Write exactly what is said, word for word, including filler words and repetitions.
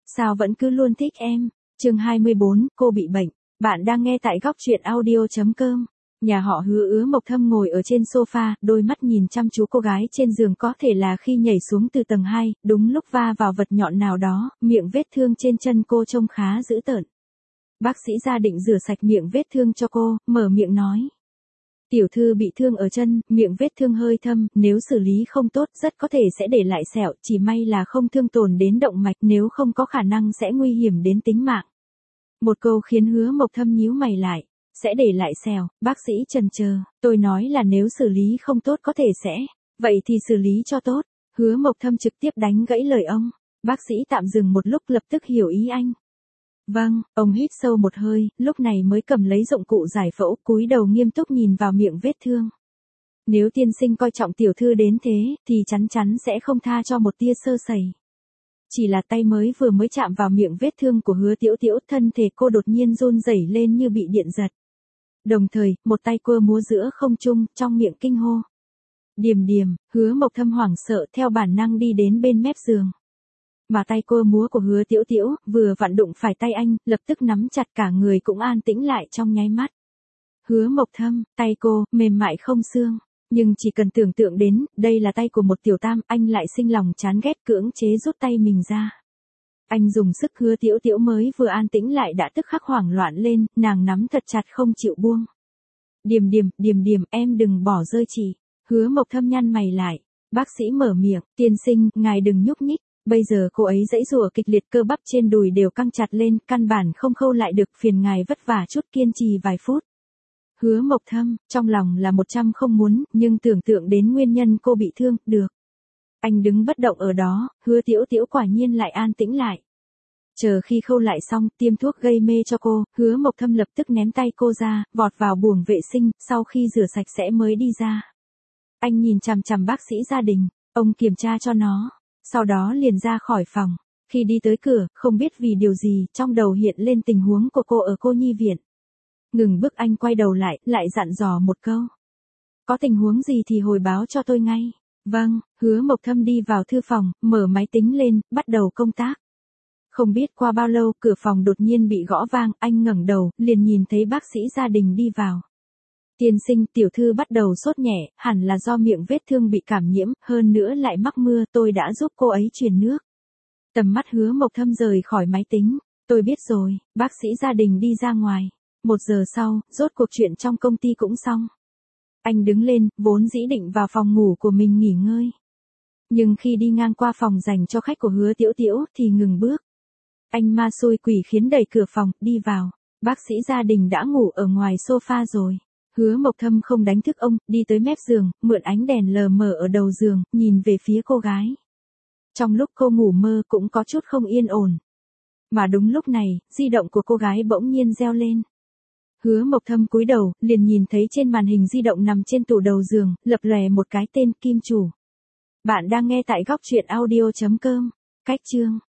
Sao vẫn cứ luôn thích em? Chương hai mươi bốn, cô bị bệnh. Bạn đang nghe tại góc truyện audio chấm com. Nhà họ Hứa Ứa Mộc Thâm ngồi ở trên sofa, đôi mắt nhìn chăm chú cô gái trên giường, có thể là khi nhảy xuống từ tầng hai, đúng lúc va vào vật nhọn nào đó, miệng vết thương trên chân cô trông khá dữ tợn. Bác sĩ ra định rửa sạch miệng vết thương cho cô, mở miệng nói. Tiểu thư bị thương ở chân, miệng vết thương hơi thâm, nếu xử lý không tốt rất có thể sẽ để lại sẹo, chỉ may là không thương tổn đến động mạch, nếu không có khả năng sẽ nguy hiểm đến tính mạng. Một câu khiến Hứa Mộc Thâm nhíu mày lại. Sẽ để lại sẹo, bác sĩ chần chờ, tôi nói là nếu xử lý không tốt có thể sẽ, vậy thì xử lý cho tốt. Hứa Mộc Thâm trực tiếp đánh gãy lời ông. Bác sĩ tạm dừng một lúc, lập tức hiểu ý anh. Vâng, ông hít sâu một hơi, lúc này mới cầm lấy dụng cụ giải phẫu, cúi đầu nghiêm túc nhìn vào miệng vết thương. Nếu tiên sinh coi trọng tiểu thư đến thế, thì chắn chắn sẽ không tha cho một tia sơ sẩy. Chỉ là tay mới vừa mới chạm vào miệng vết thương của Hứa Tiểu Tiểu, thân thể cô đột nhiên run rẩy lên như bị điện giật. Đồng thời, một tay quơ múa giữa không trung, trong miệng kinh hô. Điềm Điềm. Hứa Mộc Thâm hoảng sợ theo bản năng đi đến bên mép giường. Mà tay quơ múa của Hứa Tiểu Tiểu vừa vặn đụng phải tay anh, lập tức nắm chặt, cả người cũng an tĩnh lại trong nháy mắt. Hứa Mộc Thâm, tay cô, mềm mại không xương. Nhưng chỉ cần tưởng tượng đến, đây là tay của một tiểu tam, anh lại sinh lòng chán ghét, cưỡng chế rút tay mình ra. Anh dùng sức, Hứa Tiểu Tiểu mới vừa an tĩnh lại đã tức khắc hoảng loạn lên, nàng nắm thật chặt không chịu buông. Điềm Điềm, Điềm Điềm, em đừng bỏ rơi chị. Hứa Mộc Thâm nhăn mày lại. Bác sĩ mở miệng, tiên sinh, ngài đừng nhúc nhích. Bây giờ cô ấy giãy giụa kịch liệt, cơ bắp trên đùi đều căng chặt lên, căn bản không khâu lại được, phiền ngài vất vả chút, kiên trì vài phút. Hứa Mộc Thâm, trong lòng là một trăm không muốn, nhưng tưởng tượng đến nguyên nhân cô bị thương, được. Anh đứng bất động ở đó, Hứa Tiểu Tiểu quả nhiên lại an tĩnh lại. Chờ khi khâu lại xong, tiêm thuốc gây mê cho cô, Hứa Mộc Thâm lập tức ném tay cô ra, vọt vào buồng vệ sinh, sau khi rửa sạch sẽ mới đi ra. Anh nhìn chằm chằm bác sĩ gia đình, ông kiểm tra cho nó, sau đó liền ra khỏi phòng. Khi đi tới cửa, không biết vì điều gì, trong đầu hiện lên tình huống của cô ở cô nhi viện. Ngừng bước, anh quay đầu lại, lại dặn dò một câu. Có tình huống gì thì hồi báo cho tôi ngay. Vâng. Hứa Mộc Thâm đi vào thư phòng, mở máy tính lên, bắt đầu công tác. Không biết qua bao lâu, cửa phòng đột nhiên bị gõ vang, anh ngẩng đầu, liền nhìn thấy bác sĩ gia đình đi vào. Tiên sinh, tiểu thư bắt đầu sốt nhẹ, hẳn là do miệng vết thương bị cảm nhiễm, hơn nữa lại mắc mưa, tôi đã giúp cô ấy truyền nước. Tầm mắt Hứa Mộc Thâm rời khỏi máy tính. Tôi biết rồi. Bác sĩ gia đình đi ra ngoài. Một giờ sau, rốt cuộc chuyện trong công ty cũng xong. Anh đứng lên, vốn dĩ định vào phòng ngủ của mình nghỉ ngơi. Nhưng khi đi ngang qua phòng dành cho khách của Hứa Tiểu Tiểu, thì ngừng bước. Anh ma xui quỷ khiến đẩy cửa phòng, đi vào. Bác sĩ gia đình đã ngủ ở ngoài sofa rồi. Hứa Mộc Thâm không đánh thức ông, đi tới mép giường, mượn ánh đèn lờ mờ ở đầu giường, nhìn về phía cô gái. Trong lúc cô ngủ mơ cũng có chút không yên ổn. Mà đúng lúc này, di động của cô gái bỗng nhiên reo lên. Hứa Mộc Thâm cúi đầu, liền nhìn thấy trên màn hình di động nằm trên tủ đầu giường, lập lòe một cái tên Kim Chủ. Bạn đang nghe tại góc truyện audio chấm com. Cách chương